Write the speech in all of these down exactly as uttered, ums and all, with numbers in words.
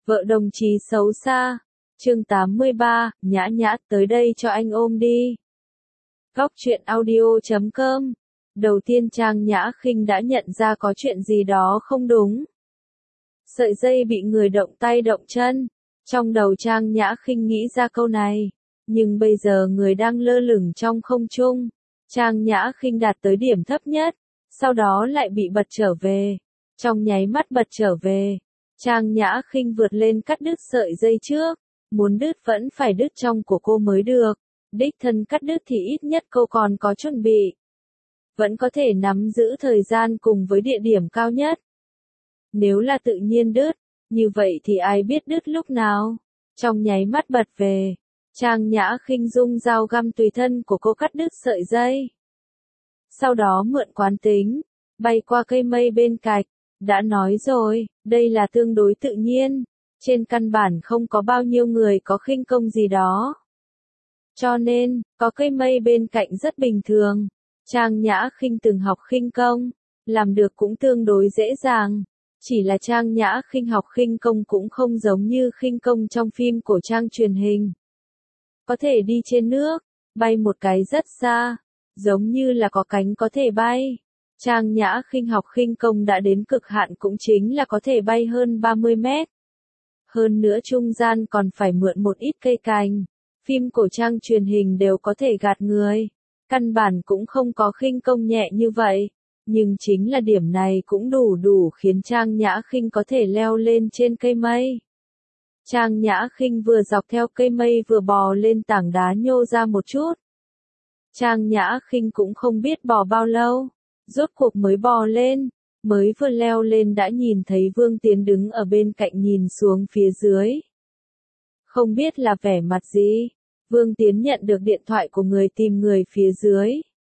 Vợ đồng chí xấu xa. Chương tám mươi ba, Nhã Nhã, tới đây cho anh ôm đi. Góc truyện audio chấm com. Đầu tiên Trang Nhã Khinh đã nhận ra có chuyện gì đó không đúng. Sợi dây bị người động tay động chân. Trong đầu Trang Nhã Khinh nghĩ ra câu này. Nhưng bây giờ người đang lơ lửng trong không trung. Trang Nhã Khinh đạt tới điểm thấp nhất. Sau đó lại bị bật trở về. Trong nháy mắt bật trở về. Trang Nhã Khinh vượt lên cắt đứt sợi dây trước. Muốn đứt vẫn phải đứt trong của cô mới được. Đích thân cắt đứt thì ít nhất cô còn có chuẩn bị. Vẫn có thể nắm giữ thời gian cùng với địa điểm cao nhất. Nếu là tự nhiên đứt, như vậy thì ai biết đứt lúc nào. Trong nháy mắt bật về, Trang Nhã Khinh dung dao găm tùy thân của cô cắt đứt sợi dây. Sau đó mượn quán tính, bay qua cây mây bên cạnh. Đã nói rồi, đây là tương đối tự nhiên. Trên căn bản không có bao nhiêu người có khinh công gì đó. Cho nên, có cây mây bên cạnh rất bình thường. Trang Nhã Khinh từng học khinh công, làm được cũng tương đối dễ dàng. Chỉ là Trang Nhã Khinh học khinh công cũng không giống như khinh công trong phim cổ trang truyền hình. Có thể đi trên nước, bay một cái rất xa, giống như là có cánh có thể bay. Trang Nhã Khinh học khinh công đã đến cực hạn cũng chính là có thể bay hơn ba mươi mét. Hơn nữa trung gian còn phải mượn một ít cây cành. Phim cổ trang truyền hình đều có thể gạt người. Căn bản cũng không có khinh công nhẹ như vậy. Nhưng chính là điểm này cũng đủ đủ khiến Trang Nhã Khinh có thể leo lên trên cây mây. Trang Nhã Khinh vừa dọc theo cây mây vừa bò lên tảng đá nhô ra một chút. Trang Nhã Khinh cũng không biết bò bao lâu. Rốt cuộc mới bò lên. Mới vừa leo lên đã nhìn thấy Vương Tiến đứng ở bên cạnh nhìn xuống phía dưới. Không biết là vẻ mặt gì. Vương Tiến nhận được điện thoại của người tìm người phía dưới.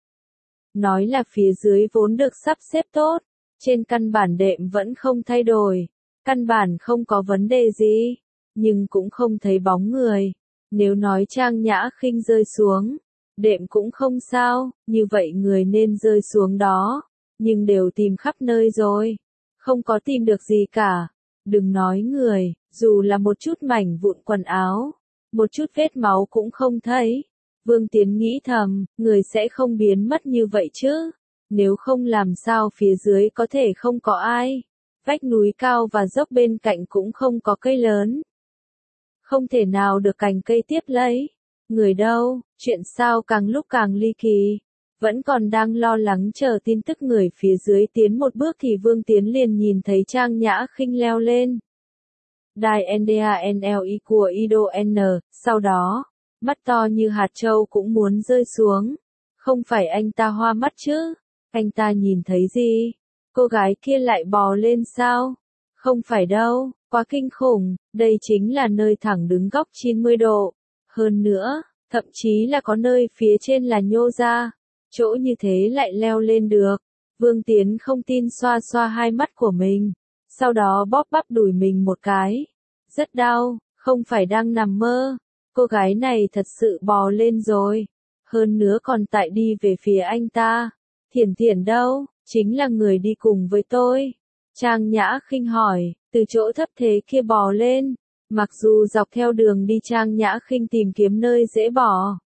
Nói là phía dưới vốn được sắp xếp tốt. Trên căn bản đệm vẫn không thay đổi. Căn bản không có vấn đề gì. Nhưng cũng không thấy bóng người. Nếu nói Trang Nhã Khinh rơi xuống. Đệm cũng không sao. Như vậy người nên rơi xuống đó. Nhưng đều tìm khắp nơi rồi. Không có tìm được gì cả. Đừng nói người, dù là một chút mảnh vụn quần áo. Một chút vết máu cũng không thấy. Vương Tiến nghĩ thầm, người sẽ không biến mất như vậy chứ. Nếu không làm sao phía dưới có thể không có ai. Vách núi cao và dốc bên cạnh cũng không có cây lớn. Không thể nào được cành cây tiếp lấy. Người đâu, chuyện sao càng lúc càng ly kỳ. Vẫn còn đang lo lắng chờ tin tức người phía dưới tiến một bước thì Vương Tiến liền nhìn thấy Trang Nhã Khinh leo lên. Đài en đê a en lờ i của Ido N, sau đó, mắt to như hạt châu cũng muốn rơi xuống. Không phải anh ta hoa mắt chứ? Anh ta nhìn thấy gì? Cô gái kia lại bò lên sao? Không phải đâu, quá kinh khủng, đây chính là nơi thẳng đứng góc chín mươi độ. Hơn nữa, thậm chí là có nơi phía trên là nhô ra. Chỗ như thế lại leo lên được. Vương Tiến không tin xoa xoa hai mắt của mình. Sau đó bóp bắp đùi mình một cái. Rất đau, không phải đang nằm mơ. Cô gái này thật sự bò lên rồi. Hơn nữa còn tại đi về phía anh ta. Thiển Thiển đâu, chính là người đi cùng với tôi. Trang Nhã Khinh hỏi, từ chỗ thấp thế kia bò lên. Mặc dù dọc theo đường đi Trang Nhã Khinh tìm kiếm nơi dễ bò.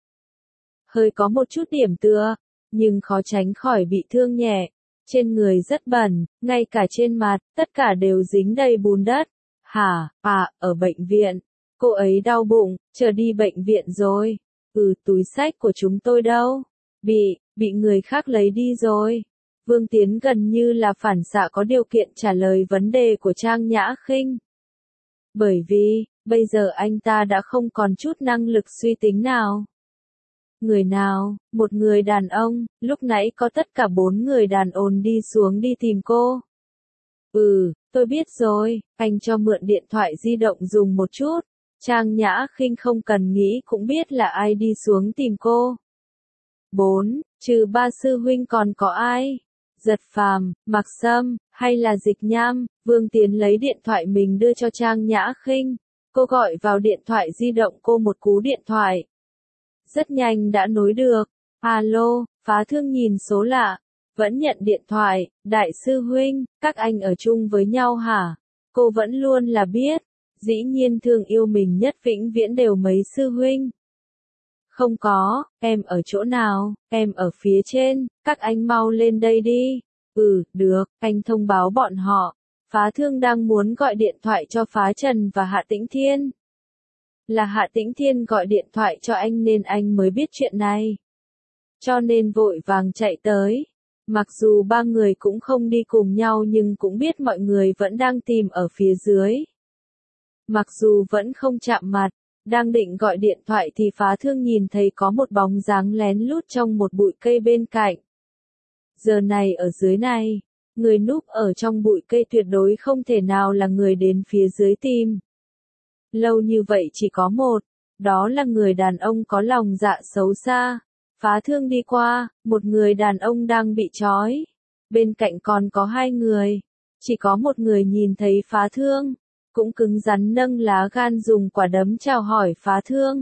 Hơi có một chút điểm tựa. Nhưng khó tránh khỏi bị thương nhẹ. Trên người rất bẩn, ngay cả trên mặt, tất cả đều dính đầy bùn đất. Hả, à, ở bệnh viện. Cô ấy đau bụng, chờ đi bệnh viện rồi. Ừ, túi xách của chúng tôi đâu? Bị, bị người khác lấy đi rồi. Vương Tiến gần như là phản xạ có điều kiện trả lời vấn đề của Trang Nhã Khinh. Bởi vì, bây giờ anh ta đã không còn chút năng lực suy tính nào. Người nào, một người đàn ông, lúc nãy có tất cả bốn người đàn ông đi xuống đi tìm cô. Ừ, tôi biết rồi, anh cho mượn điện thoại di động dùng một chút. Trang Nhã Khinh không cần nghĩ cũng biết là ai đi xuống tìm cô. Bốn, trừ ba sư huynh còn có ai? Giật Phàm, Mạc Sâm, hay là Dịch Nham? Vương Tiến lấy điện thoại mình đưa cho Trang Nhã Khinh. Cô gọi vào điện thoại di động cô một cú điện thoại. Rất nhanh đã nối được. Alo, Phá Thương nhìn số lạ. Vẫn nhận điện thoại. Đại sư huynh, các anh ở chung với nhau hả? Cô vẫn luôn là biết. Dĩ nhiên thương yêu mình nhất vĩnh viễn đều mấy sư huynh. Không có, em ở chỗ nào, em ở phía trên, các anh mau lên đây đi. Ừ, được, anh thông báo bọn họ. Phá Thương đang muốn gọi điện thoại cho Phá Trần và Hạ Tĩnh Thiên. Là Hạ Tĩnh Thiên gọi điện thoại cho anh nên anh mới biết chuyện này. Cho nên vội vàng chạy tới. Mặc dù ba người cũng không đi cùng nhau nhưng cũng biết mọi người vẫn đang tìm ở phía dưới. Mặc dù vẫn không chạm mặt, đang định gọi điện thoại thì Phá Thương nhìn thấy có một bóng dáng lén lút trong một bụi cây bên cạnh. Giờ này ở dưới này, người núp ở trong bụi cây tuyệt đối không thể nào là người đến phía dưới tìm. Lâu như vậy chỉ có một, đó là người đàn ông có lòng dạ xấu xa. Phá Thương đi qua, một người đàn ông đang bị trói. Bên cạnh còn có hai người. Chỉ có một người nhìn thấy Phá Thương, cũng cứng rắn nâng lá gan dùng quả đấm chào hỏi Phá Thương.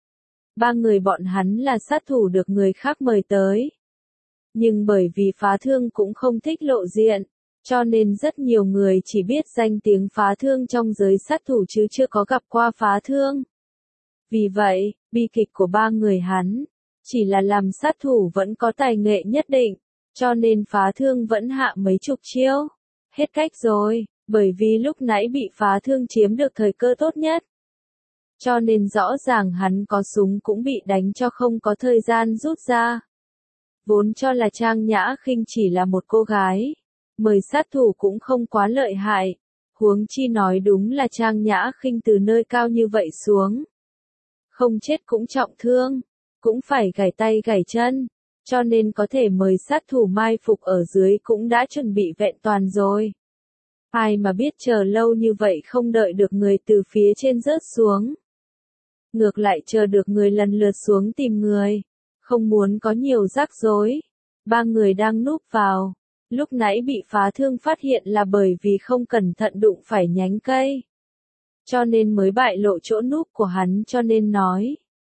Ba người bọn hắn là sát thủ được người khác mời tới. Nhưng bởi vì Phá Thương cũng không thích lộ diện, cho nên rất nhiều người chỉ biết danh tiếng Phá Thương trong giới sát thủ chứ chưa có gặp qua Phá Thương. Vì vậy, bi kịch của ba người hắn, chỉ là làm sát thủ vẫn có tài nghệ nhất định, cho nên Phá Thương vẫn hạ mấy chục chiêu. Hết cách rồi, bởi vì lúc nãy bị Phá Thương chiếm được thời cơ tốt nhất. Cho nên rõ ràng hắn có súng cũng bị đánh cho không có thời gian rút ra. Vốn cho là Trang Nhã Khinh chỉ là một cô gái, mời sát thủ cũng không quá lợi hại, huống chi nói đúng là Trang Nhã Khinh từ nơi cao như vậy xuống. Không chết cũng trọng thương, cũng phải gãy tay gãy chân, cho nên có thể mời sát thủ mai phục ở dưới cũng đã chuẩn bị vẹn toàn rồi. Ai mà biết chờ lâu như vậy không đợi được người từ phía trên rớt xuống. Ngược lại chờ được người lần lượt xuống tìm người. Không muốn có nhiều rắc rối. Ba người đang núp vào. Lúc nãy bị Phá Thương phát hiện là bởi vì không cẩn thận đụng phải nhánh cây. Cho nên mới bại lộ chỗ núp của hắn cho nên nói.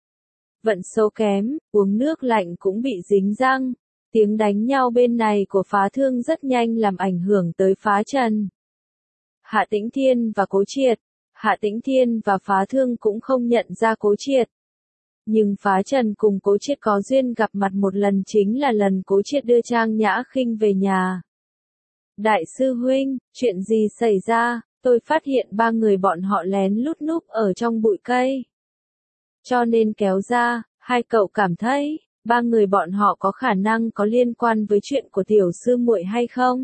Vận số kém, uống nước lạnh cũng bị dính răng. Tiếng đánh nhau bên này của Phá Thương rất nhanh làm ảnh hưởng tới Phá Trần. Hạ Tĩnh Thiên và Cố Triệt. Hạ Tĩnh Thiên và Phá Thương cũng không nhận ra Cố Triệt. Nhưng Phá Trần cùng Cố Triệt có duyên gặp mặt một lần chính là lần Cố Triệt đưa Trang Nhã Khinh về nhà. Đại sư huynh, chuyện gì xảy ra? Tôi phát hiện ba người bọn họ lén lút núp ở trong bụi cây. Cho nên kéo ra, hai cậu cảm thấy, ba người bọn họ có khả năng có liên quan với chuyện của tiểu sư muội hay không?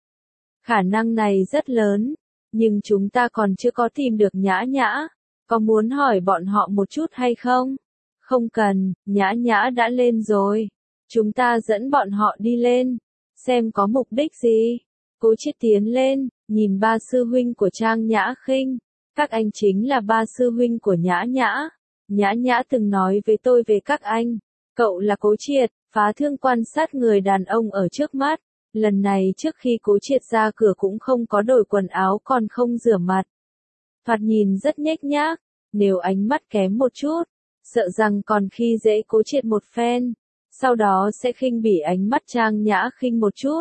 Khả năng này rất lớn, nhưng chúng ta còn chưa có tìm được Nhã Nhã. Có muốn hỏi bọn họ một chút hay không? Không cần, Nhã Nhã đã lên rồi. Chúng ta dẫn bọn họ đi lên, xem có mục đích gì. Cố Triệt tiến lên, nhìn ba sư huynh của Trang Nhã Khinh. Các anh chính là ba sư huynh của Nhã Nhã. Nhã Nhã từng nói với tôi về các anh. Cậu là Cố Triệt. Phá Thương quan sát người đàn ông ở trước mắt. Lần này trước khi Cố Triệt ra cửa cũng không có đổi quần áo còn không rửa mặt. Thoạt nhìn rất nhếch nhác. Nếu ánh mắt kém một chút, sợ rằng còn khi dễ Cố Triệt một phen. Sau đó sẽ khinh bỉ ánh mắt Trang Nhã Khinh một chút.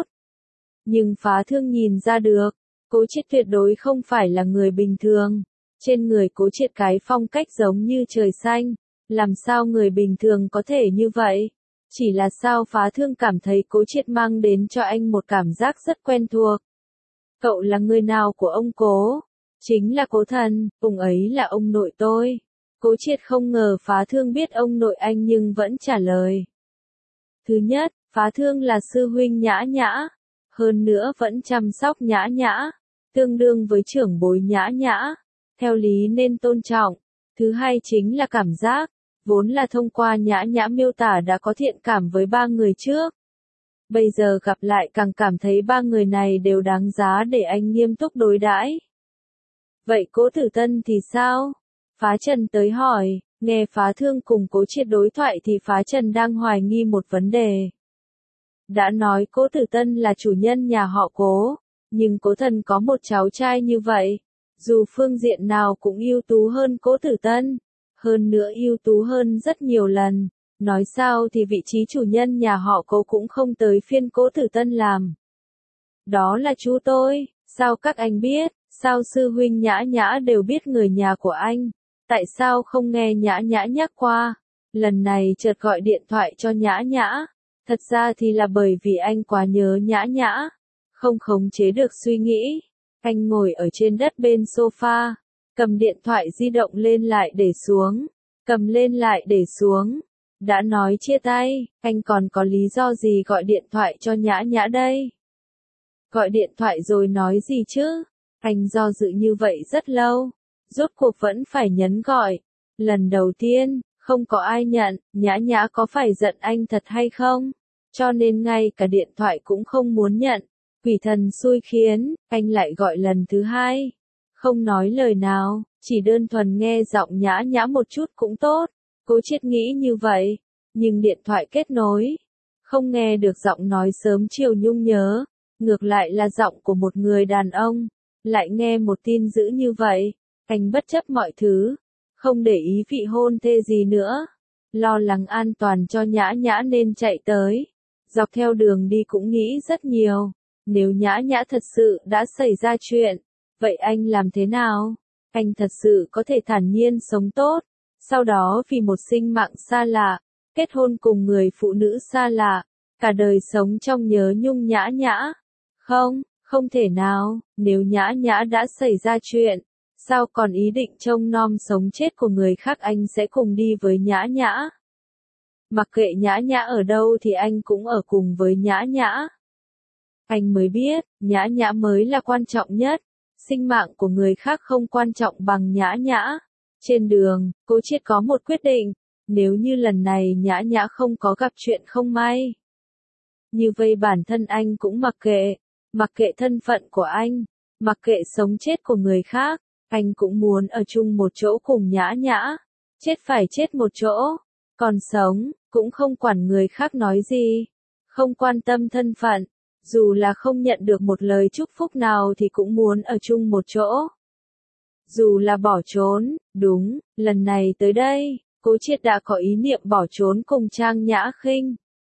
Nhưng Phá Thương nhìn ra được, Cố Triệt tuyệt đối không phải là người bình thường. Trên người Cố Triệt cái phong cách giống như trời xanh, làm sao người bình thường có thể như vậy? Chỉ là sao Phá Thương cảm thấy Cố Triệt mang đến cho anh một cảm giác rất quen thuộc. Cậu là người nào của ông Cố? Chính là Cố Thần, ông ấy là ông nội tôi. Cố Triệt không ngờ Phá Thương biết ông nội anh nhưng vẫn trả lời. Thứ nhất, Phá Thương là sư huynh Nhã Nhã. Hơn nữa vẫn chăm sóc Nhã Nhã, tương đương với trưởng bối Nhã Nhã, theo lý nên tôn trọng. Thứ hai chính là cảm giác, vốn là thông qua Nhã Nhã miêu tả đã có thiện cảm với ba người trước. Bây giờ gặp lại càng cảm thấy ba người này đều đáng giá để anh nghiêm túc đối đãi. Vậy Cố Tử Tân thì sao? Phá Trần tới hỏi, nghe Phá Thương cùng Cố Triệt đối thoại thì Phá Trần đang hoài nghi một vấn đề. Đã nói Cố Tử Tân là chủ nhân nhà họ Cố, nhưng Cố Thần có một cháu trai như vậy, dù phương diện nào cũng ưu tú hơn Cố Tử Tân, hơn nữa ưu tú hơn rất nhiều lần, nói sao thì vị trí chủ nhân nhà họ Cố cũng không tới phiên Cố Tử Tân làm. Đó là chú tôi, sao các anh biết, Sao sư huynh Nhã Nhã đều biết người nhà của anh? Tại sao không nghe Nhã Nhã nhắc qua? Lần này chợt gọi điện thoại cho Nhã Nhã. Thật ra thì là bởi vì anh quá nhớ Nhã Nhã. Không khống chế được suy nghĩ. Anh ngồi ở trên đất bên sofa. Cầm điện thoại di động lên lại để xuống. Cầm lên lại để xuống. Đã nói chia tay, anh còn có lý do gì gọi điện thoại cho Nhã Nhã đây? Gọi điện thoại rồi nói gì chứ? Anh do dự như vậy rất lâu. Rốt cuộc vẫn phải nhấn gọi. Lần đầu tiên, không có ai nhận, Nhã Nhã có phải giận anh thật hay không? Cho nên ngay cả điện thoại cũng không muốn nhận. Quỷ thần xui khiến, anh lại gọi lần thứ hai. Không nói lời nào, chỉ đơn thuần nghe giọng Nhã Nhã một chút cũng tốt. Cố Triệt nghĩ như vậy, nhưng điện thoại kết nối. Không nghe được giọng nói sớm chiều nhung nhớ, ngược lại là giọng của một người đàn ông. Lại nghe một tin dữ như vậy, anh bất chấp mọi thứ, không để ý vị hôn thê gì nữa. Lo lắng an toàn cho Nhã Nhã nên chạy tới. Dọc theo đường đi cũng nghĩ rất nhiều. Nếu Nhã Nhã thật sự đã xảy ra chuyện, vậy anh làm thế nào? Anh thật sự có thể thản nhiên sống tốt. Sau đó vì một sinh mạng xa lạ, kết hôn cùng người phụ nữ xa lạ, cả đời sống trong nhớ nhung Nhã Nhã. Không, không thể nào, nếu Nhã Nhã đã xảy ra chuyện, sao còn ý định trông nom sống chết của người khác anh sẽ cùng đi với Nhã Nhã. Mặc kệ Nhã Nhã ở đâu thì anh cũng ở cùng với Nhã Nhã. Anh mới biết, Nhã Nhã mới là quan trọng nhất, sinh mạng của người khác không quan trọng bằng Nhã Nhã. Trên đường, Cố Triệt có một quyết định, nếu như lần này Nhã Nhã không có gặp chuyện không may. Như vậy bản thân anh cũng mặc kệ, mặc kệ thân phận của anh, mặc kệ sống chết của người khác, anh cũng muốn ở chung một chỗ cùng Nhã Nhã, chết phải chết một chỗ, còn sống, cũng không quản người khác nói gì, không quan tâm thân phận, dù là không nhận được một lời chúc phúc nào thì cũng muốn ở chung một chỗ. Dù là bỏ trốn, đúng, lần này tới đây, Cố Triệt đã có ý niệm bỏ trốn cùng Trang Nhã Khinh.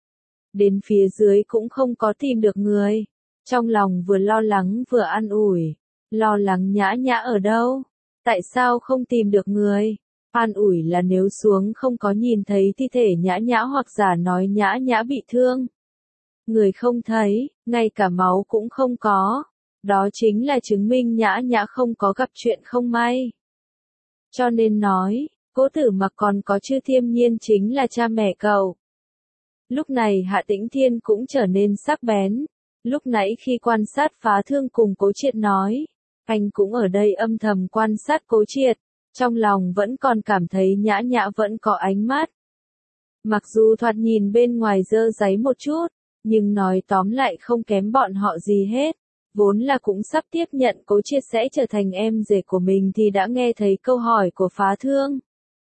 Đến phía dưới cũng không có tìm được người. Trong lòng vừa lo lắng vừa an ủi. Lo lắng Nhã Nhã ở đâu? Tại sao không tìm được người? An ủi là nếu xuống không có nhìn thấy thi thể Nhã Nhã hoặc giả nói Nhã Nhã bị thương. Người không thấy, ngay cả máu cũng không có. Đó chính là chứng minh Nhã Nhã không có gặp chuyện không may. Cho nên nói, Cố Tử Mặc còn có Chư Thiêm Nhiên chính là cha mẹ cậu. Lúc này Hạ Tĩnh Thiên cũng trở nên sắc bén. Lúc nãy khi quan sát Phá Thương cùng Cố Triệt nói, anh cũng ở đây âm thầm quan sát Cố Triệt, trong lòng vẫn còn cảm thấy Nhã Nhã vẫn có ánh mắt. Mặc dù thoạt nhìn bên ngoài dơ dáy một chút, nhưng nói tóm lại không kém bọn họ gì hết. Vốn là cũng sắp tiếp nhận Cố Triệt sẽ trở thành em rể của mình thì đã nghe thấy câu hỏi của Phá Thương.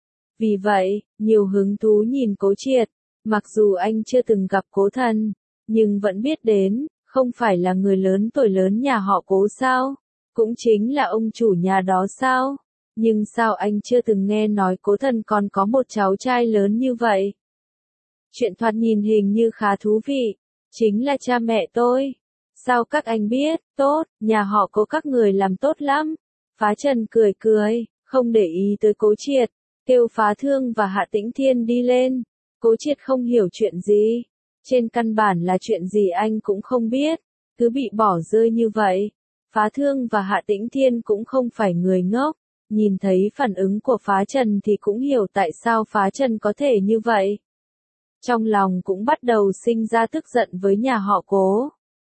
Vì vậy, nhiều hứng thú nhìn Cố Triệt, mặc dù anh chưa từng gặp Cố Thần, nhưng vẫn biết đến, không phải là người lớn tuổi lớn nhà họ Cố sao? Cũng chính là ông chủ nhà đó sao? Nhưng sao anh chưa từng nghe nói Cố Thần còn có một cháu trai lớn như vậy? Chuyện thoạt nhìn hình như khá thú vị, chính là cha mẹ tôi. Sao các anh biết? Tốt, nhà họ Cố các người làm tốt lắm. Phá Trần cười cười, không để ý tới Cố Triệt, kêu Phá Thương và Hạ Tĩnh Thiên đi lên. Cố Triệt không hiểu chuyện gì. Trên căn bản là chuyện gì anh cũng không biết, cứ bị bỏ rơi như vậy. Phá Thương và Hạ Tĩnh Thiên cũng không phải người ngốc, nhìn thấy phản ứng của Phá Trần thì cũng hiểu tại sao Phá Trần có thể như vậy. Trong lòng cũng bắt đầu sinh ra tức giận với nhà họ Cố.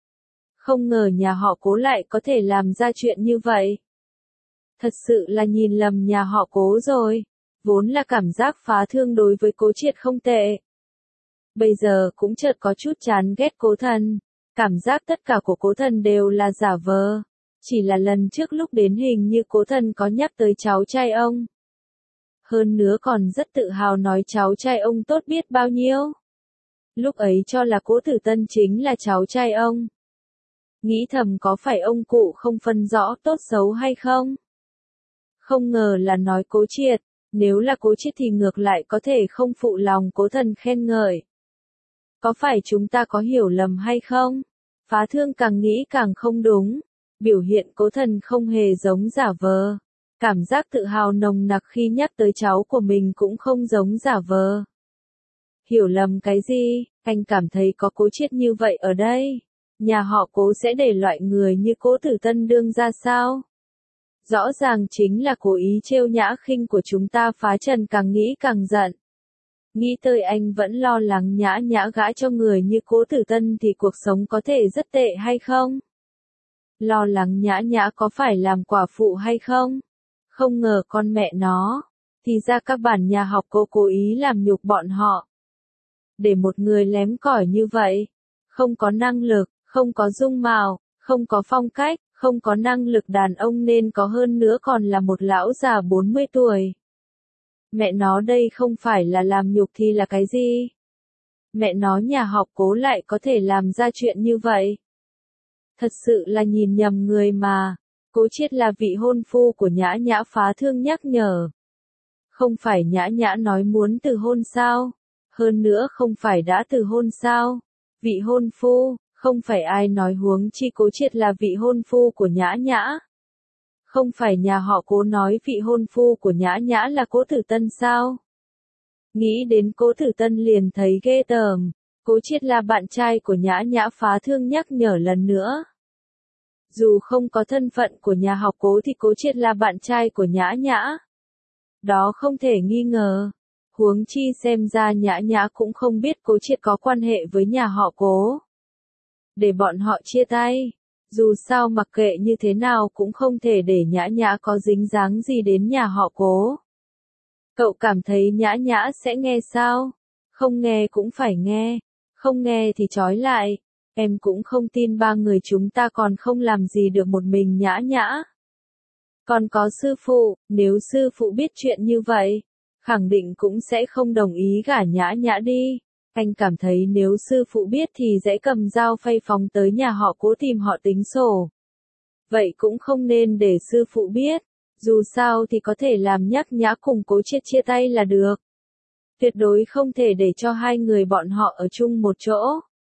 Không ngờ nhà họ Cố lại có thể làm ra chuyện như vậy. Thật sự là nhìn lầm nhà họ Cố rồi. Vốn là cảm giác Phá Thương đối với Cố Triệt không tệ. Bây giờ cũng chợt có chút chán ghét Cố Thần. Cảm giác tất cả của Cố Thần đều là giả vờ. Chỉ là lần trước lúc đến hình như Cố Thần có nhắc tới cháu trai ông. Hơn nữa còn rất tự hào nói cháu trai ông tốt biết bao nhiêu. Lúc ấy cho là Cố Tử Tân chính là cháu trai ông. Nghĩ thầm có phải ông cụ không phân rõ tốt xấu hay không? Không ngờ là nói Cố Triệt. Nếu là Cố Triệt thì ngược lại có thể không phụ lòng Cố Thần khen ngợi. Có phải chúng ta có hiểu lầm hay không? Phá Thương càng nghĩ càng không đúng. Biểu hiện Cố Thần không hề giống giả vờ. Cảm giác tự hào nồng nặc khi nhắc tới cháu của mình cũng không giống giả vờ. Hiểu lầm cái gì, anh cảm thấy có Cố Triết như vậy ở đây. Nhà họ Cố sẽ để loại người như Cố Tử Tân đương ra sao? Rõ ràng chính là cố ý trêu nhã khinh của chúng ta. Phá Trần càng nghĩ càng giận. Nghĩ tới anh vẫn lo lắng Nhã Nhã gãi cho người như Cố Tử Tân thì cuộc sống có thể rất tệ hay không? Lo lắng Nhã Nhã có phải làm quả phụ hay không? Không ngờ con mẹ nó, thì ra các bản nhà học Cố cố ý làm nhục bọn họ. Để một người lém cỏi như vậy, không có năng lực, không có dung mạo, không có phong cách, không có năng lực đàn ông nên có hơn nữa còn là một lão già bốn mươi tuổi. Mẹ nó đây không phải là làm nhục thì là cái gì? Mẹ nó nhà học Cố lại có thể làm ra chuyện như vậy. Thật sự là nhìn nhầm người mà. Cố Triết là vị hôn phu của Nhã Nhã. Phá Thương nhắc nhở. Không phải Nhã Nhã nói muốn từ hôn sao? Hơn nữa không phải đã từ hôn sao? Vị hôn phu, không phải ai nói huống chi Cố Triết là vị hôn phu của Nhã Nhã. Không phải nhà họ Cố nói vị hôn phu của Nhã Nhã là Cố Tử Tân sao? Nghĩ đến Cố Tử Tân liền thấy ghê tởm. Cố Triết là bạn trai của Nhã Nhã. Phá Thương nhắc nhở lần nữa. Dù không có thân phận của nhà họ Cố thì Cố Triết là bạn trai của Nhã Nhã. Đó không thể nghi ngờ. Huống chi xem ra Nhã Nhã cũng không biết Cố Triết có quan hệ với nhà họ Cố. Để bọn họ chia tay. Dù sao mặc kệ như thế nào cũng không thể để Nhã Nhã có dính dáng gì đến nhà họ Cố. Cậu cảm thấy Nhã Nhã sẽ nghe sao? Không nghe cũng phải nghe. Không nghe thì trói lại. Em cũng không tin ba người chúng ta còn không làm gì được một mình Nhã Nhã. Còn có sư phụ, nếu sư phụ biết chuyện như vậy, khẳng định cũng sẽ không đồng ý gả Nhã Nhã đi. Anh cảm thấy nếu sư phụ biết thì sẽ cầm dao phay phóng tới nhà họ Cố tìm họ tính sổ. Vậy cũng không nên để sư phụ biết. Dù sao thì có thể làm Nhã Nhã cùng Cố Triết chia tay là được. Tuyệt đối không thể để cho hai người bọn họ ở chung một chỗ.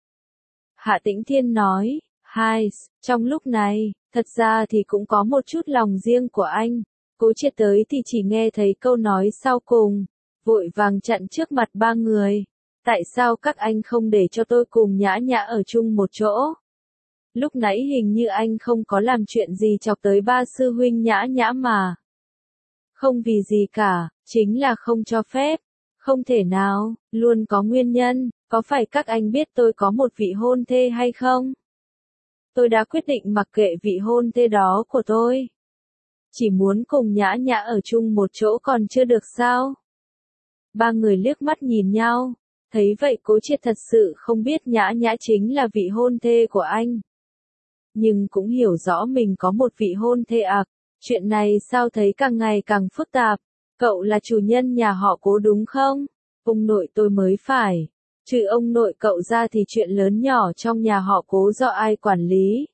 Hạ Tĩnh Thiên nói, hai, trong lúc này, thật ra thì cũng có một chút lòng riêng của anh. Cố Triết tới thì chỉ nghe thấy câu nói sau cùng, vội vàng chặn trước mặt ba người. Tại sao các anh không để cho tôi cùng Nhã Nhã ở chung một chỗ? Lúc nãy hình như anh không có làm chuyện gì chọc tới ba sư huynh Nhã Nhã mà. Không vì gì cả, chính là không cho phép. Không thể nào, luôn có nguyên nhân, có phải các anh biết tôi có một vị hôn thê hay không? Tôi đã quyết định mặc kệ vị hôn thê đó của tôi. Chỉ muốn cùng Nhã Nhã ở chung một chỗ còn chưa được sao? Ba người liếc mắt nhìn nhau, thấy vậy Cố Triết thật sự không biết Nhã Nhã chính là vị hôn thê của anh. Nhưng cũng hiểu rõ mình có một vị hôn thê ạc, chuyện này sao thấy càng ngày càng phức tạp. Cậu là chủ nhân nhà họ Cố đúng không? Ông nội tôi mới phải. Trừ ông nội cậu ra thì chuyện lớn nhỏ trong nhà họ Cố do ai quản lý?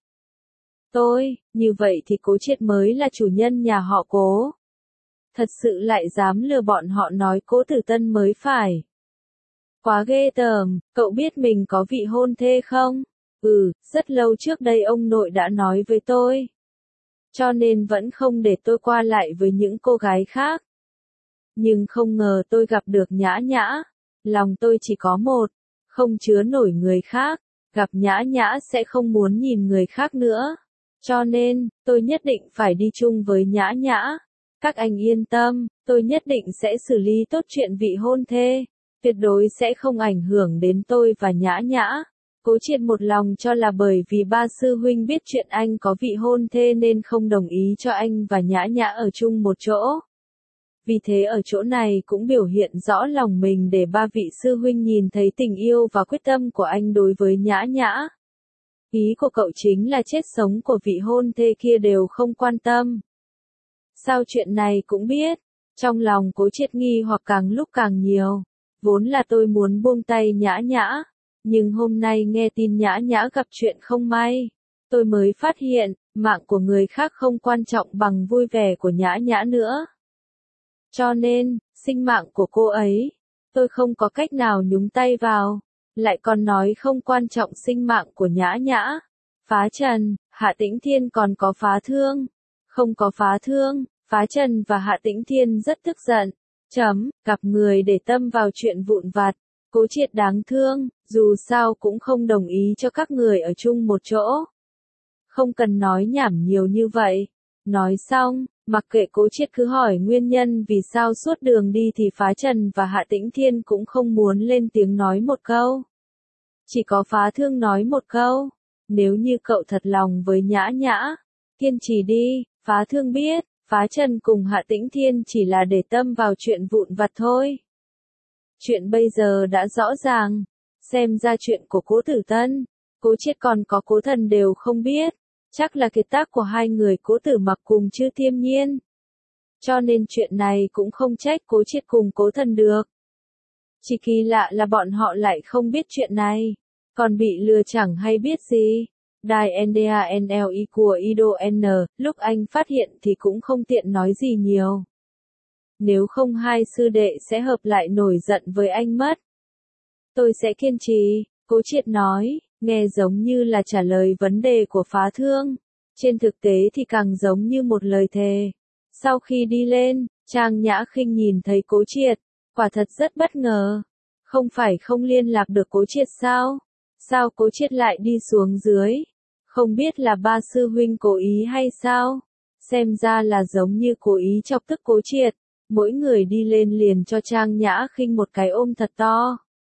Tôi, như vậy thì Cố Triết mới là chủ nhân nhà họ Cố. Thật sự lại dám lừa bọn họ nói Cố Tử Tân mới phải. Quá ghê tởm, cậu biết mình có vị hôn thê không? Ừ, rất lâu trước đây ông nội đã nói với tôi. Cho nên vẫn không để tôi qua lại với những cô gái khác. Nhưng không ngờ tôi gặp được Nhã Nhã. Lòng tôi chỉ có một, không chứa nổi người khác. Gặp Nhã Nhã sẽ không muốn nhìn người khác nữa. Cho nên, tôi nhất định phải đi chung với Nhã Nhã. Các anh yên tâm, tôi nhất định sẽ xử lý tốt chuyện vị hôn thê. Tuyệt đối sẽ không ảnh hưởng đến tôi và Nhã Nhã. Cố Triệt một lòng cho là bởi vì ba sư huynh biết chuyện anh có vị hôn thê nên không đồng ý cho anh và Nhã Nhã ở chung một chỗ. Vì thế ở chỗ này cũng biểu hiện rõ lòng mình để ba vị sư huynh nhìn thấy tình yêu và quyết tâm của anh đối với Nhã Nhã. Ý của cậu chính là chết sống của vị hôn thê kia đều không quan tâm. Sao chuyện này cũng biết? Trong lòng Cố Triệt nghi hoặc càng lúc càng nhiều. Vốn là tôi muốn buông tay Nhã Nhã. Nhưng hôm nay nghe tin Nhã Nhã gặp chuyện không may. Tôi mới phát hiện, mạng của người khác không quan trọng bằng vui vẻ của Nhã Nhã nữa. Cho nên, sinh mạng của cô ấy, tôi không có cách nào nhúng tay vào. Lại còn nói không quan trọng sinh mạng của Nhã Nhã. Phá Trần, Hạ Tĩnh Thiên còn có Phá Thương. Không có Phá Thương, Phá Trần và Hạ Tĩnh Thiên rất tức giận. Chấm, cặp người để tâm vào chuyện vụn vặt. Cố Triệt đáng thương, dù sao cũng không đồng ý cho các người ở chung một chỗ. Không cần nói nhảm nhiều như vậy. Nói xong, mặc kệ Cố Triệt cứ hỏi nguyên nhân vì sao suốt đường đi thì Phá Trần và Hạ Tĩnh Thiên cũng không muốn lên tiếng nói một câu. Chỉ có Phá Thương nói một câu. Nếu như cậu thật lòng với Nhã Nhã, kiên trì đi. Phá Thương biết, Phá Trần cùng Hạ Tĩnh Thiên chỉ là để tâm vào chuyện vụn vặt thôi. Chuyện bây giờ đã rõ ràng. Xem ra chuyện của Cố Tử Tân, Cố Triệt còn có Cố Thần đều không biết. Chắc là kiệt tác của hai người Cố Tử Mặc cùng Chư Tiêm Nhiên. Cho nên chuyện này cũng không trách Cố Triệt cùng Cố Thần được. Chỉ kỳ lạ là bọn họ lại không biết chuyện này. Còn bị lừa chẳng hay biết gì. Đài en đê a en lờ i của Ido N, lúc anh phát hiện thì cũng không tiện nói gì nhiều. Nếu không hai sư đệ sẽ hợp lại nổi giận với anh mất. Tôi sẽ kiên trì, Cố Triệt nói, nghe giống như là trả lời vấn đề của Phá Thương. Trên thực tế thì càng giống như một lời thề. Sau khi đi lên, Trang Nhã Khinh nhìn thấy Cố Triệt, quả thật rất bất ngờ. Không phải không liên lạc được Cố Triệt sao? Sao Cố Triệt lại đi xuống dưới? Không biết là ba sư huynh cố ý hay sao? Xem ra là giống như cố ý chọc tức Cố Triệt. Mỗi người đi lên liền cho Trang Nhã Khinh một cái ôm thật to.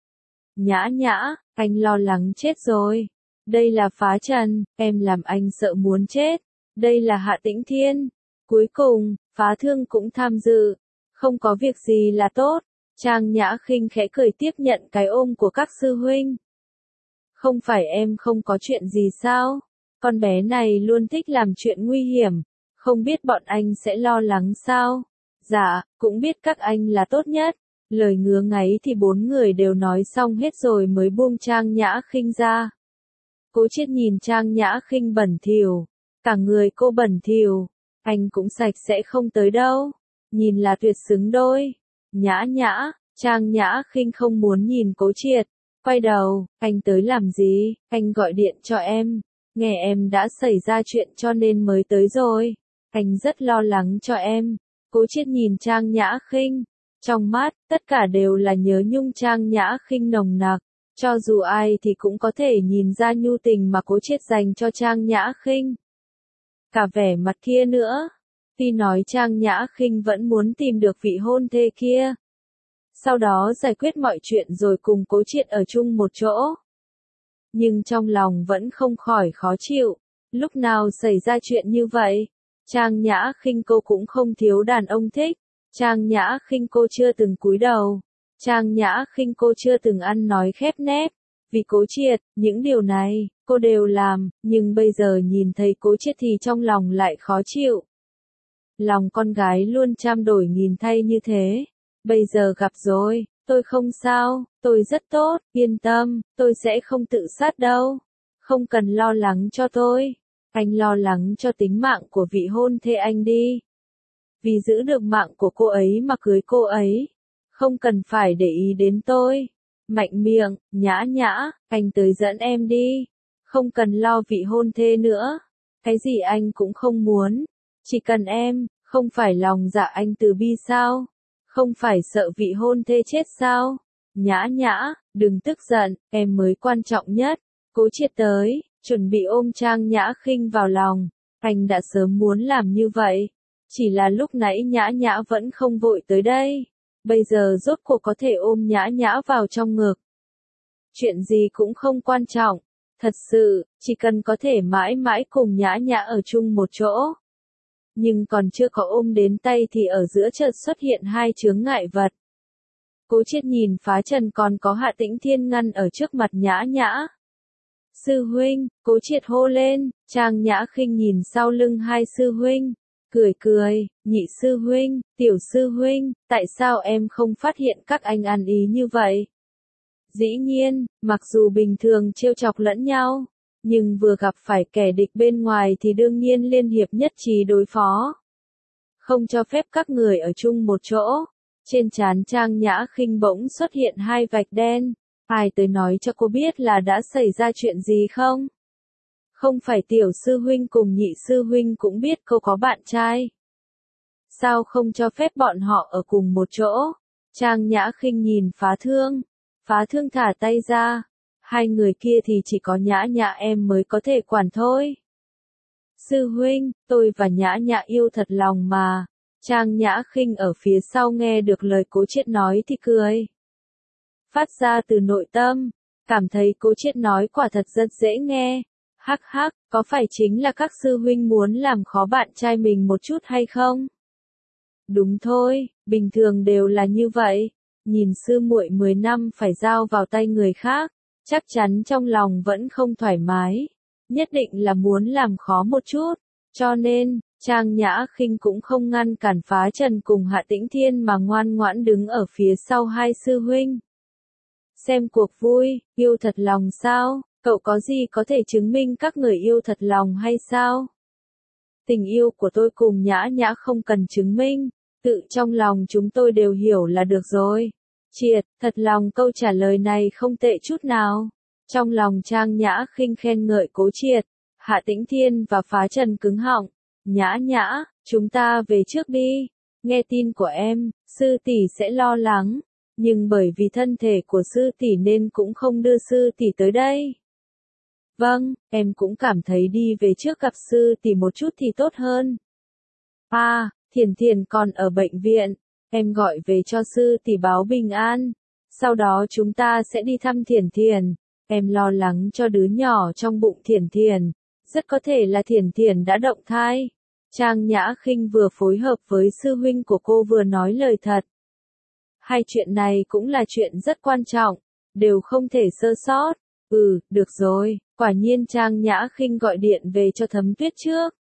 Nhã Nhã, anh lo lắng chết rồi. Đây là Phá Trần, em làm anh sợ muốn chết. Đây là Hạ Tĩnh Thiên. Cuối cùng, Phá Thương cũng tham dự. Không có việc gì là tốt. Trang Nhã Khinh khẽ cười tiếp nhận cái ôm của các sư huynh. Không phải em không có chuyện gì sao? Con bé này luôn thích làm chuyện nguy hiểm. Không biết bọn anh sẽ lo lắng sao? Dạ, cũng biết các anh là tốt nhất. Lời ngứa ngáy thì bốn người đều nói xong hết rồi mới buông Trang Nhã Khinh ra. Cố Triệt nhìn Trang Nhã Khinh bẩn thỉu. Cả người cô bẩn thỉu. Anh cũng sạch sẽ không tới đâu. Nhìn là tuyệt xứng đôi. Nhã Nhã, Trang Nhã Khinh không muốn nhìn Cố Triệt. Quay đầu, anh tới làm gì? Anh gọi điện cho em. Nghe em đã xảy ra chuyện cho nên mới tới rồi. Anh rất lo lắng cho em. Cố Triệt nhìn Trang Nhã Khinh. Trong mắt, tất cả đều là nhớ nhung Trang Nhã Khinh nồng nặc. Cho dù ai thì cũng có thể nhìn ra nhu tình mà Cố Triệt dành cho Trang Nhã Khinh. Cả vẻ mặt kia nữa. Tuy nói Trang Nhã Khinh vẫn muốn tìm được vị hôn thê kia. Sau đó giải quyết mọi chuyện rồi cùng Cố Triệt ở chung một chỗ. Nhưng trong lòng vẫn không khỏi khó chịu. Lúc nào xảy ra chuyện như vậy? Trang Nhã Khinh cô cũng không thiếu đàn ông thích. Trang Nhã Khinh cô chưa từng cúi đầu. Trang Nhã Khinh cô chưa từng ăn nói khép nép. Vì Cố Triệt, những điều này, cô đều làm, nhưng bây giờ nhìn thấy Cố Triệt thì trong lòng lại khó chịu. Lòng con gái luôn trăm đổi nghìn thay như thế. Bây giờ gặp rồi, tôi không sao, tôi rất tốt, yên tâm, tôi sẽ không tự sát đâu. Không cần lo lắng cho tôi. Anh lo lắng cho tính mạng của vị hôn thê anh đi. Vì giữ được mạng của cô ấy mà cưới cô ấy. Không cần phải để ý đến tôi. Mạnh miệng, Nhã Nhã, anh tới dẫn em đi. Không cần lo vị hôn thê nữa. Cái gì anh cũng không muốn. Chỉ cần em, không phải lòng dạ anh từ bi sao? Không phải sợ vị hôn thê chết sao? Nhã Nhã, đừng tức giận, em mới quan trọng nhất. Cố Triệt tới, chuẩn bị ôm Trang Nhã Khinh vào lòng. Anh đã sớm muốn làm như vậy. Chỉ là lúc nãy Nhã Nhã vẫn không vội tới đây. Bây giờ rốt cuộc có thể ôm Nhã Nhã vào trong ngực. Chuyện gì cũng không quan trọng. Thật sự, chỉ cần có thể mãi mãi cùng Nhã Nhã ở chung một chỗ. Nhưng còn chưa có ôm đến tay thì ở giữa chợt xuất hiện hai chướng ngại vật. Cố Triệt nhìn Phá Trần còn có Hạ Tĩnh Thiên ngăn ở trước mặt Nhã Nhã. Sư huynh, Cố Triệt hô lên. Trang Nhã Khinh nhìn sau lưng hai sư huynh. Cười cười, nhị sư huynh, tiểu sư huynh, tại sao em không phát hiện các anh ăn ý như vậy? Dĩ nhiên, mặc dù bình thường trêu chọc lẫn nhau, nhưng vừa gặp phải kẻ địch bên ngoài thì đương nhiên liên hiệp nhất trí đối phó. Không cho phép các người ở chung một chỗ. Trên trán Trang Nhã Khinh bỗng xuất hiện hai vạch đen. Ai tới nói cho cô biết là đã xảy ra chuyện gì không? Không phải tiểu sư huynh cùng nhị sư huynh cũng biết cô có bạn trai. Sao không cho phép bọn họ ở cùng một chỗ? Trang Nhã Khinh nhìn Phá Thương. Phá Thương thả tay ra. Hai người kia thì chỉ có Nhã Nhã em mới có thể quản thôi. Sư huynh, tôi và Nhã Nhã yêu thật lòng mà. Trang Nhã Khinh ở phía sau nghe được lời Cố Triệt nói thì cười. Phát ra từ nội tâm, cảm thấy Cố Triệt nói quả thật rất dễ nghe. Hắc hắc, có phải chính là các sư huynh muốn làm khó bạn trai mình một chút hay không? Đúng thôi, bình thường đều là như vậy. Nhìn sư muội mười năm phải giao vào tay người khác, chắc chắn trong lòng vẫn không thoải mái. Nhất định là muốn làm khó một chút. Cho nên, Trang Nhã Khinh cũng không ngăn cản Phá Trần cùng Hạ Tĩnh Thiên mà ngoan ngoãn đứng ở phía sau hai sư huynh. Xem cuộc vui, yêu thật lòng sao? Cậu có gì có thể chứng minh các người yêu thật lòng hay sao? Tình yêu của tôi cùng Nhã Nhã không cần chứng minh, tự trong lòng chúng tôi đều hiểu là được rồi. Triệt, thật lòng câu trả lời này không tệ chút nào. Trong lòng Trang Nhã Khinh khen ngợi Cố Triệt, Hạ Tĩnh Thiên và Phá Trần cứng họng. Nhã Nhã, chúng ta về trước đi. Nghe tin của em, sư tỷ sẽ lo lắng. Nhưng bởi vì thân thể của sư tỷ nên cũng không đưa sư tỷ tới đây. Vâng, em cũng cảm thấy đi về trước gặp sư tỷ một chút thì tốt hơn. À, Thiền Thiền còn ở bệnh viện, em gọi về cho sư tỷ báo bình an. Sau đó chúng ta sẽ đi thăm Thiền Thiền. Em lo lắng cho đứa nhỏ trong bụng Thiền Thiền. Rất có thể là Thiền Thiền đã động thai. Trang Nhã Khinh vừa phối hợp với sư huynh của cô vừa nói lời thật. Hai chuyện này cũng là chuyện rất quan trọng, đều không thể sơ sót. Ừ, được rồi, quả nhiên Trang Nhã Khinh gọi điện về cho Thấm Tuyết trước.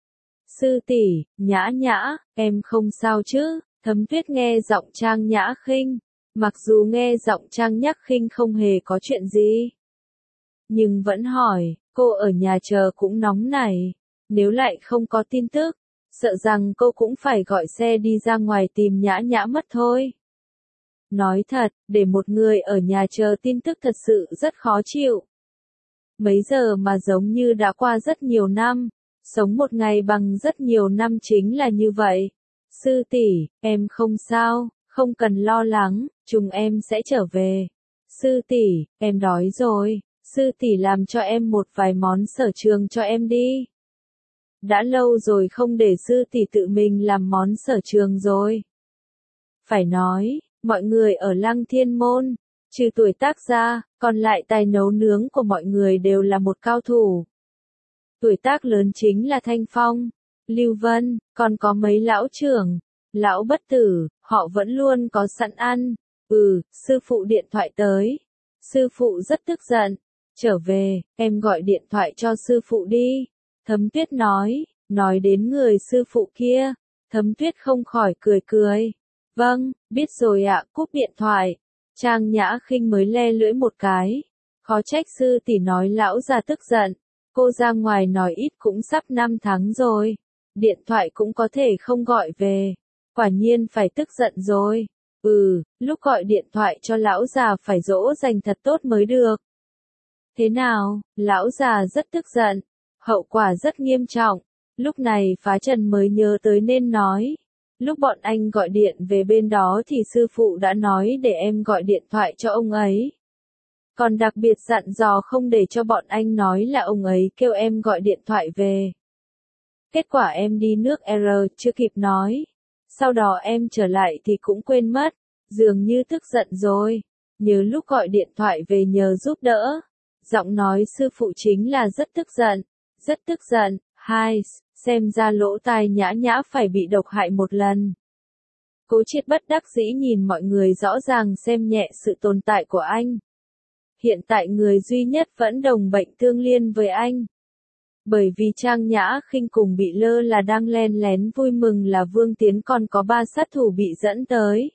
Sư tỷ, Nhã Nhã, em không sao chứ? Thấm Tuyết nghe giọng Trang Nhã Khinh, mặc dù nghe giọng Trang Nhã Khinh không hề có chuyện gì, nhưng vẫn hỏi, cô ở nhà chờ cũng nóng này, nếu lại không có tin tức, sợ rằng cô cũng phải gọi xe đi ra ngoài tìm Nhã Nhã mất thôi. Nói thật, để một người ở nhà chờ tin tức thật sự rất khó chịu. Mấy giờ mà giống như đã qua rất nhiều năm, sống một ngày bằng rất nhiều năm chính là như vậy. Sư tỷ, em không sao, không cần lo lắng, chúng em sẽ trở về. Sư tỷ, em đói rồi, sư tỷ làm cho em một vài món sở trường cho em đi. Đã lâu rồi không để sư tỷ tự mình làm món sở trường rồi. Phải nói, mọi người ở Lăng Thiên Môn, trừ tuổi tác ra, còn lại tài nấu nướng của mọi người đều là một cao thủ. Tuổi tác lớn chính là Thanh Phong, Lưu Vân, còn có mấy lão trưởng, lão bất tử, họ vẫn luôn có sẵn ăn. Ừ, sư phụ điện thoại tới. Sư phụ rất tức giận. Trở về, em gọi điện thoại cho sư phụ đi. Thấm Tuyết nói, nói đến người sư phụ kia. Thấm Tuyết không khỏi cười cười. Vâng, biết rồi ạ, cúp điện thoại. Trang Nhã Khinh mới le lưỡi một cái. Khó trách sư tỷ nói lão già tức giận. Cô ra ngoài nói ít cũng sắp năm tháng rồi. Điện thoại cũng có thể không gọi về. Quả nhiên phải tức giận rồi. Ừ, lúc gọi điện thoại cho lão già phải dỗ dành thật tốt mới được. Thế nào, lão già rất tức giận. Hậu quả rất nghiêm trọng. Lúc này Phá Trần mới nhớ tới nên nói. Lúc bọn anh gọi điện về bên đó thì sư phụ đã nói để em gọi điện thoại cho ông ấy. Còn đặc biệt dặn dò không để cho bọn anh nói là ông ấy kêu em gọi điện thoại về. Kết quả em đi nước R chưa kịp nói. Sau đó em trở lại thì cũng quên mất. Dường như tức giận rồi. Nhớ lúc gọi điện thoại về nhờ giúp đỡ. Giọng nói sư phụ chính là rất tức giận. Rất tức giận. Hai, xem ra lỗ tai Nhã Nhã phải bị độc hại một lần. Cố Triệt bất đắc dĩ nhìn mọi người rõ ràng xem nhẹ sự tồn tại của anh. Hiện tại người duy nhất vẫn đồng bệnh tương liên với anh. Bởi vì Trang Nhã Khinh cùng bị lơ là đang len lén vui mừng là Vương Tiến còn có ba sát thủ bị dẫn tới.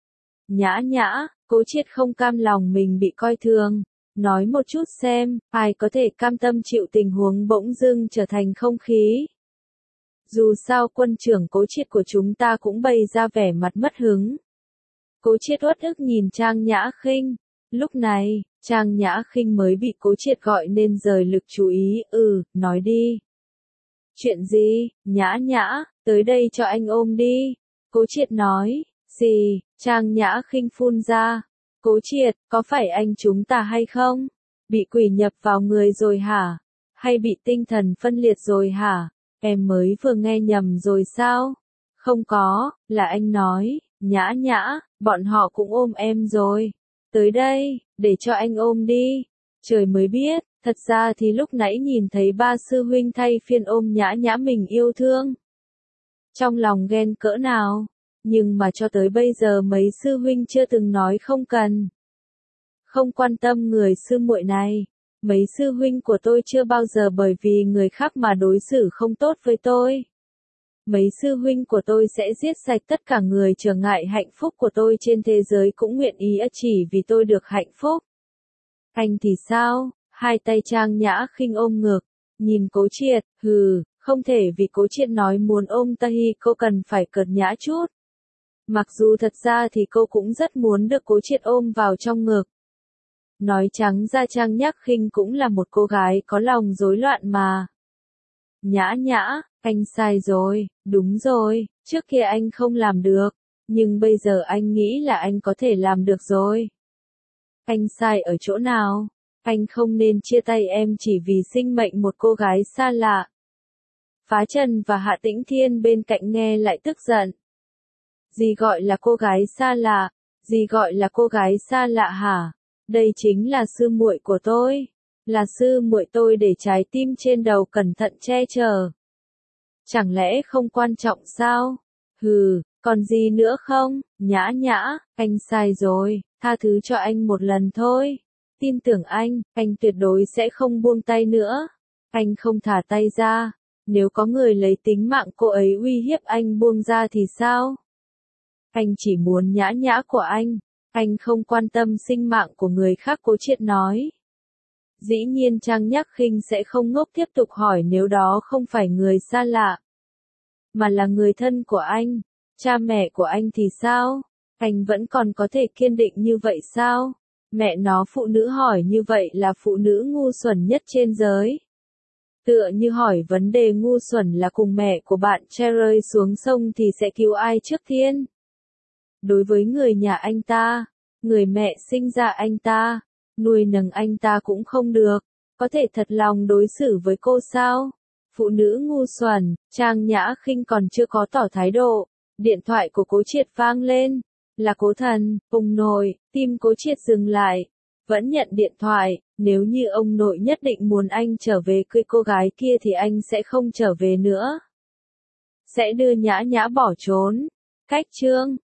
Nhã Nhã, Cố Triệt không cam lòng mình bị coi thường. Nói một chút xem, ai có thể cam tâm chịu tình huống bỗng dưng trở thành không khí. Dù sao quân trưởng Cố Triệt của chúng ta cũng bày ra vẻ mặt mất hứng. Cố Triệt uất ức nhìn Trang Nhã Khinh. Lúc này, Trang Nhã Khinh mới bị Cố Triệt gọi nên rời lực chú ý, ừ, nói đi. Chuyện gì, Nhã Nhã, tới đây cho anh ôm đi. Cố Triệt nói, gì, Trang Nhã Khinh phun ra. Cố Triệt, có phải anh chúng ta hay không? Bị quỷ nhập vào người rồi hả? Hay bị tinh thần phân liệt rồi hả? Em mới vừa nghe nhầm rồi sao? Không có, là anh nói, Nhã Nhã, bọn họ cũng ôm em rồi. Tới đây, để cho anh ôm đi. Trời mới biết, thật ra thì lúc nãy nhìn thấy ba sư huynh thay phiên ôm Nhã Nhã mình yêu thương. Trong lòng ghen cỡ nào, nhưng mà cho tới bây giờ mấy sư huynh chưa từng nói không cần. Không quan tâm người sư muội này. Mấy sư huynh của tôi chưa bao giờ bởi vì người khác mà đối xử không tốt với tôi. Mấy sư huynh của tôi sẽ giết sạch tất cả người trở ngại hạnh phúc của tôi trên thế giới cũng nguyện ý chỉ vì tôi được hạnh phúc. Anh thì sao? Hai tay Trang Nhã Khinh ôm ngực, nhìn Cố Triệt, hừ, không thể vì Cố Triệt nói muốn ôm Tahi cô cần phải cợt nhã chút. Mặc dù thật ra thì cô cũng rất muốn được Cố Triệt ôm vào trong ngực. Nói trắng ra Trang Nhã Khinh cũng là một cô gái có lòng rối loạn mà. Nhã Nhã, anh sai rồi, đúng rồi, trước kia anh không làm được, nhưng bây giờ anh nghĩ là anh có thể làm được rồi. Anh sai ở chỗ nào? Anh không nên chia tay em chỉ vì sinh mệnh một cô gái xa lạ. Phá Trần và Hạ Tĩnh Thiên bên cạnh nghe lại tức giận. Gì gọi là cô gái xa lạ? Gì gọi là cô gái xa lạ hả? Đây chính là sư muội của tôi. Là sư muội tôi để trái tim trên đầu cẩn thận che chở. Chẳng lẽ không quan trọng sao? Hừ, còn gì nữa không? Nhã Nhã, anh sai rồi, tha thứ cho anh một lần thôi. Tin tưởng anh, anh tuyệt đối sẽ không buông tay nữa. Anh không thả tay ra. Nếu có người lấy tính mạng cô ấy uy hiếp anh buông ra thì sao? Anh chỉ muốn Nhã Nhã của anh. Anh không quan tâm sinh mạng của người khác, Cố Triệt nói. Dĩ nhiên Trang Nhã Khinh sẽ không ngốc tiếp tục hỏi nếu đó không phải người xa lạ, mà là người thân của anh. Cha mẹ của anh thì sao? Anh vẫn còn có thể kiên định như vậy sao? Mẹ nó, phụ nữ hỏi như vậy là phụ nữ ngu xuẩn nhất trên giới. Tựa như hỏi vấn đề ngu xuẩn là cùng mẹ của bạn che rơi xuống sông thì sẽ cứu ai trước tiên. Đối với người nhà anh ta, người mẹ sinh ra anh ta, nuôi nấng anh ta cũng không được, có thể thật lòng đối xử với cô sao? Phụ nữ ngu xuẩn. Trang Nhã Khinh còn chưa có tỏ thái độ, điện thoại của Cố Triệt vang lên. Là Cố Thần, ông nội. Tim Cố Triệt dừng lại, vẫn nhận điện thoại. Nếu như ông nội nhất định muốn anh trở về cưới cô gái kia thì anh sẽ không trở về nữa. Sẽ đưa Nhã Nhã bỏ trốn. Cách chương